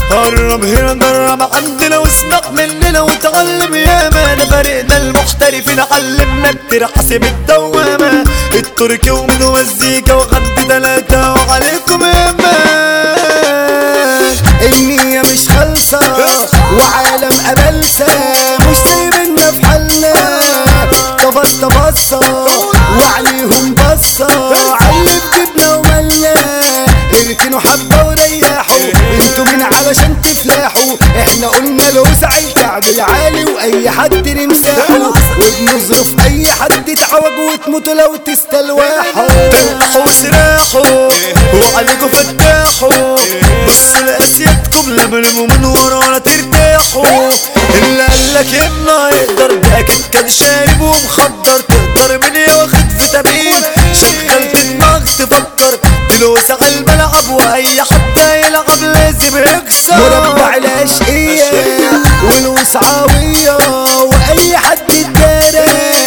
قرب هنا نجرب عندنا واسمع مننا وتعلم ياما، ده فريقنا المحترفين علمنا كتير حاسب الدوامة. التركي ومن مزيكا وغد تلاتة وعليكم ياما. النية مش خالصة وعالم أبلسة، مش سايبنا في حالنا. تبصة وعليهم بصة، علي بجبنا وملنا. اركنوا حبة وريحوا، انتوا مين علشان تفلحوا؟ احنا قلنا الوسع الكعب العالي واي حد نمساحه، وبنظرف اي حد تعوج وتموتوا لو تستلواحوا. تنحوا وسراحوا وعليكوا فتاحوا، بصوا لأسيادكم لملموا من ورا ولا ترتاحوا. اللي قالك يما يقدر ده اكيد كان شارب ومخدر، تقدر من واخد فيتامين شغلت دماغ تفكر. تلوس على الملعب واي حد يلعب لازم يكسر. مربع الاشقية والوسعاوية واي حد اتدارى،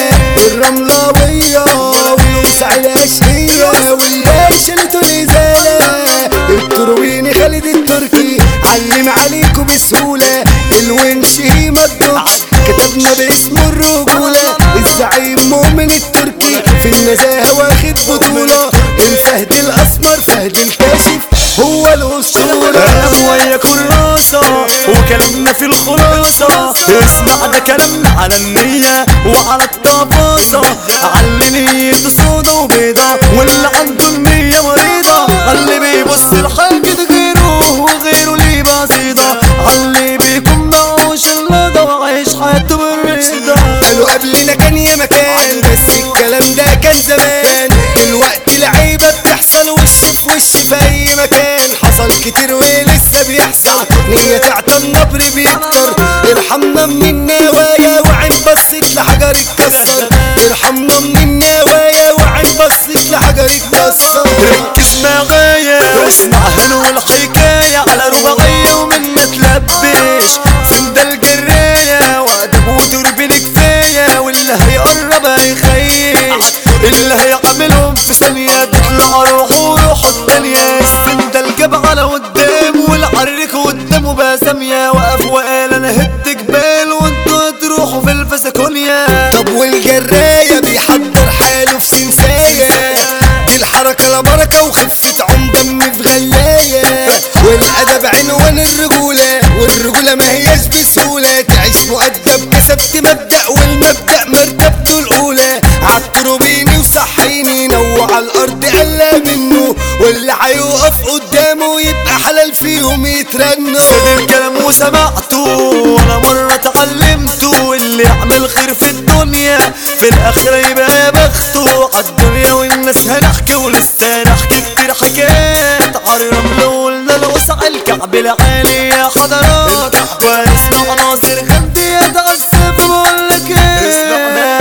الرملاوية والوسع الاشقية والباشا التونيزالة. الترويني خالد التركي علم عليكم بسهولة، الونش هيما الدوكس كتبنا باسم الرجولة. الزعيم مؤمن التركي في النزاهة واخد بطولة، الفهد الاسمر فهد الكاشف هو الاسطورة. كلام ويا كراسة وكلامنا في الخلاصة، اسمع ده كلامنا على النية وعلى الطباسة. على نية سودا وبيضة واللي عنده النية مريضة، اللي بيبص لحاجة غيره وغيره ليه بسيطة، اللي بيكون معوش اللقا وعايش حياته بالرضا. قالوا قبلنا كان يا مكان، بس الكلام ده كان زمان. دلوقتي العيبة بتحصل وش في وش في اي مكان، حصل كتير ولسه بيحصل. نية تعطى النبر بيكتر، ارحمنا من النوايا وعين بصت لحجر اتكسر. ارحمنا من النوايا وعين بصت لحجر اتكسر. ركز معايا واسمع هلو الحكاية على رباعية ومن ما تلبش سند الجراية وادب ودربين كفاية. واللي هيقرب هيخيش، اللي هيعملهم في ثانية تطلع روحوا التانية. السند الجاب على قدام والعريك قدامه بقى سامية، وقف وقال انا هد جبال وانتوا هتروحوا في الفسكونيا. طب والجراية بيحضر حاله في سنساية، دي الحركة لا بركة وخفة عم دم في غلاية. والأدب عنوان الرجولة، والرجولة ما هياش بسهولة. تعيش مؤدب كسبت مبدأ، والمبدأ مرتبته الأولى. عالتروبيني وصحيني نوع الأرض قلا منه، واللي هيقف قدامه يبقى حلال فيهم يترنوا. سيب الكلام وسمعته وانا مرة اتعلمته، اللي يعمل خير في الدنيا في الآخرة يبقى يا بخته. عالدنيا والناس هنحكي ولسه نحكي كتير حكايات، عالرمل قلنا الوسع الكعب العالي يا حضرات. واسمع ناصر غندي يتأسف بقولك ايه،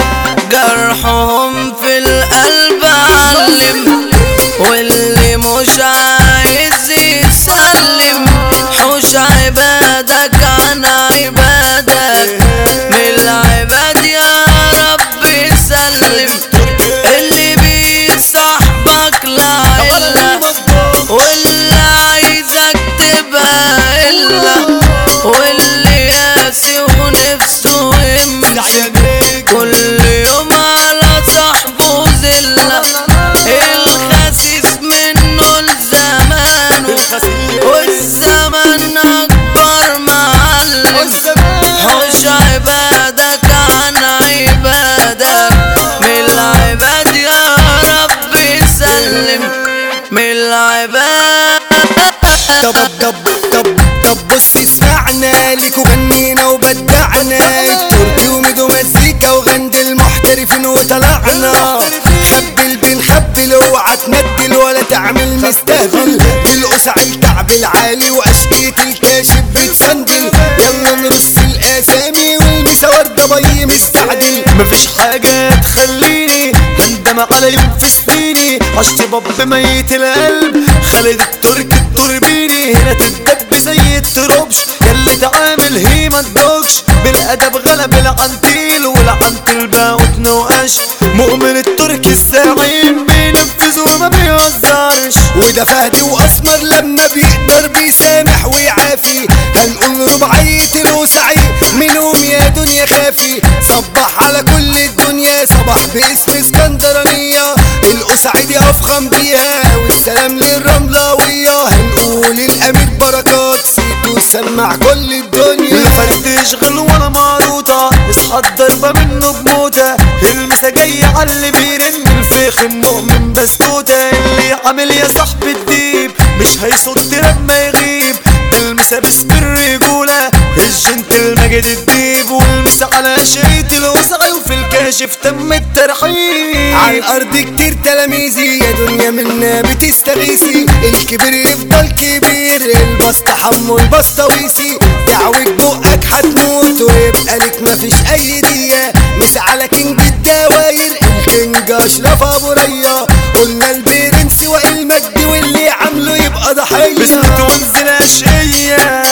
جرحهم في القلب علم، واللي مش عايز يسلم حوش عبادك عن عبادك. من العباد يا رب سلم، اللي بيصاحبك لعلة واللي عايزك تبقى إلا، واللي قاسي ونفسه يمسك كل يوم على صاحبه زلة. الخسيس منه لزمانه والزمن أكبر معلم، حوش عبادك عن عبادك. من العباد يا رب سلم، من العباد. طب بص اسمعنا، ليكوا غنينا وبدعنا. التركي وميدو مزيكا وغند المحترفين وطلعنا. خبل بنخبل اوعى تندل ولا تعمل مستهبل. بالقسع الكعب العالي واشقية الكاشف بتسندل. يلا نرص الاسامي والمسا وردة بي مستعدل. مفيش حاجة تخليني هندم على يوم في سنيني. عشت باب ميت القلب خالد التركي التوربيني، هنا تدب زي التروبش ياللي تعامل هي ما تدوكش. بالادب غلب العنتيل والعنتيل بقى وتنوقش. مؤمن التركي الزعيم بينفذ وما بيهزرش، وده فهدي واسمر لما يقدر بيسامح ويعافي. هنقول رباعية الوسعي منهم يا دنيا خافي. صبح على كل الدنيا صباح باسم اسكندرانية، القسعي دي افخم بيها والسلام للرملاوية. هنقول الامير بركات سيتو سمع كل الدنيا. الفرد يشغل ولا معروضة يصحى الضربة منه بموتة. المسا جاي عاللي بيرن الفيخ المؤمن بسكوتة. اللي عامل يا صاحب الديب مش هيصد لما يغيب. المسا باسم الرجولة الجنتل مجد الديب. والمسا على شريط الوسعي وفي الكاشف تم الترحيب. عالارض كتير تلاميذي يا دنيا منا بتستغيثي. الكبير يفضل كبير البسط حمو البسطويسي. دعوة بقك هتموت ويبقى لك مفيش اي دية. مش على كينج الدواير الكينج اشرف ابو ريا. قلنا البرنس والمجد واللي عامله يبقى ضحية. بسمة ونزل اشقية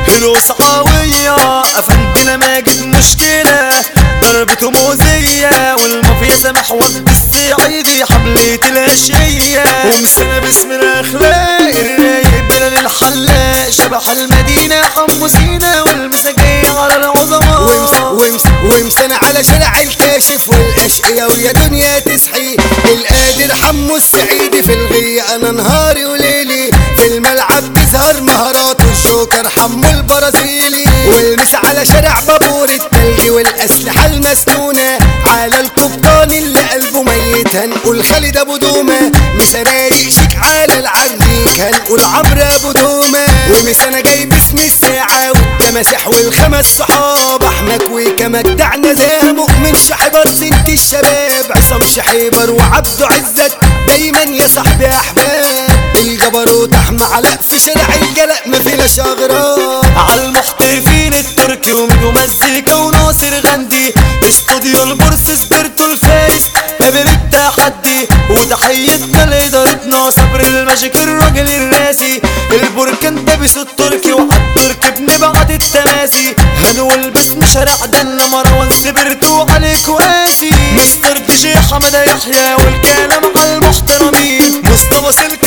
الوسعاوية افندنا ماجد مشكلة ضربته مؤذية. والمافيا سامح وقت الصعيدي حملة الاشقية. ومسنا باسم الاخلاق الرايق بلال الحلاق شبح المدينة حمو سينا. والمساجية على العظماء ومسنا على شارع الكاشف والاشقية ويا دنيا تصحي. القادر حمو السعيدي في الغية انا نهاري وليلي. في الملعب تظهر مهاراته الجوكر حمو البرازيلي. والمس على شارع بابور التلج والاسلحة المسنونة. على القبطان اللي قلبه ميت هنقول خالد ابو دومة. مش رايق شيك على العريك هنقول عمرو ابو دومة. ومس انا جاي باسم الساعة والتماسح والخمس صحاب. احمد كويكا مجدعنا زي مؤمن شحبر سنت الشباب. عصام شحيبر وعبده عزت دايما يا صاحبي احباب. الجبروت احمد علاء في شارع الجلاء ما فيناش اغراب. عالمحترفين التركي وميدو مزيكا وناصر غندي. استوديو البورس سبيرتو الفارس باب التحدي. وتحيتنا لإدارتنا صبر الماجيك الراجل الراسي. البركان دبس التركي وعالتركي بنبعت التماسي. هنقول باسم شارع دنا مروان سبيرتو عليك وقاسي. مستر دي جي حمادة يحيى والكلام على المحترمين. مصطفى سلك